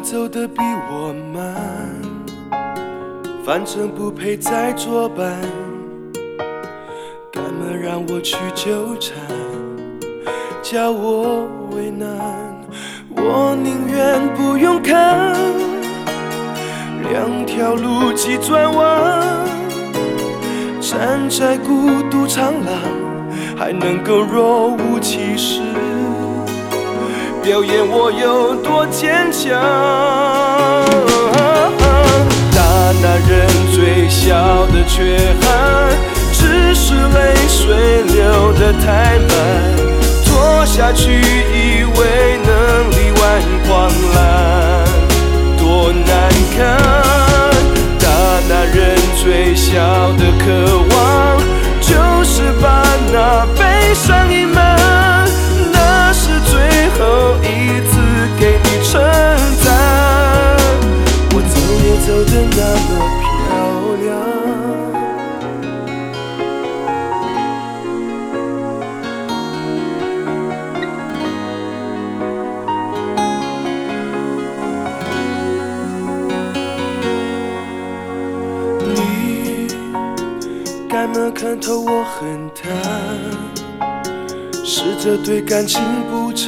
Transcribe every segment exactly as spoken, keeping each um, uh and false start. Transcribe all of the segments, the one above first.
走得比我慢，反正不配再作伴，干嘛让我去纠缠，叫我为难？我宁愿不用看，两条路急转弯，站在孤独长廊，还能够若无其事表演我有多坚强。大男人最小的缺憾，只是泪水流得太慢，拖下去以为能力挽狂澜，多难看。大男人最小的渴望，就是把那悲伤隐瞒，那是最后一次给你称赞。我走也走得那么漂亮，你干嘛看透我很淡，试着对感情补偿，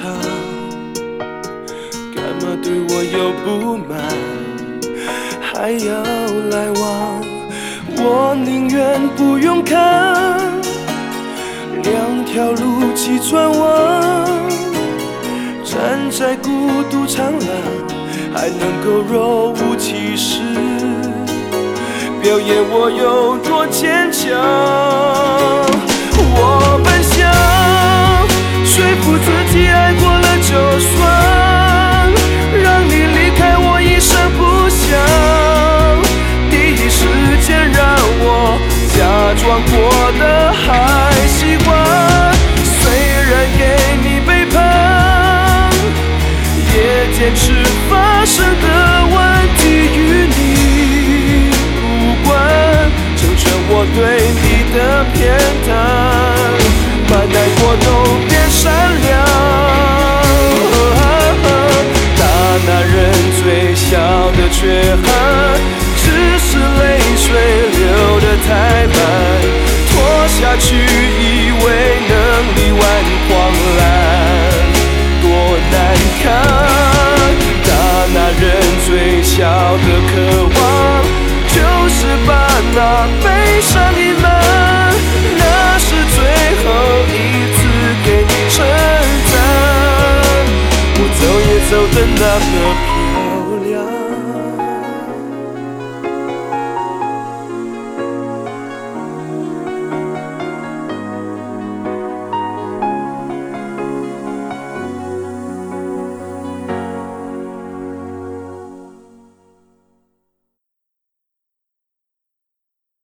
干嘛对我有不满，还要来往？我宁愿不用看，两条路急转弯，站在孤独长廊，还能够若无其事表演我有多坚强。我本想说服自己爱过了就算，让你离开我一声不响，第一时间让我假装过得还习惯。虽然给你背叛，也坚持发生的问题与你无关，成全我对你的偏袒，把难过都变善良。大男人最小的缺憾，只是泪水流得太慢，拖下去以为能力挽狂澜，多难看。大男人最小的渴望，就是把那悲伤隐瞒，那是最后一次给你称赞。我走也走得那么漂亮。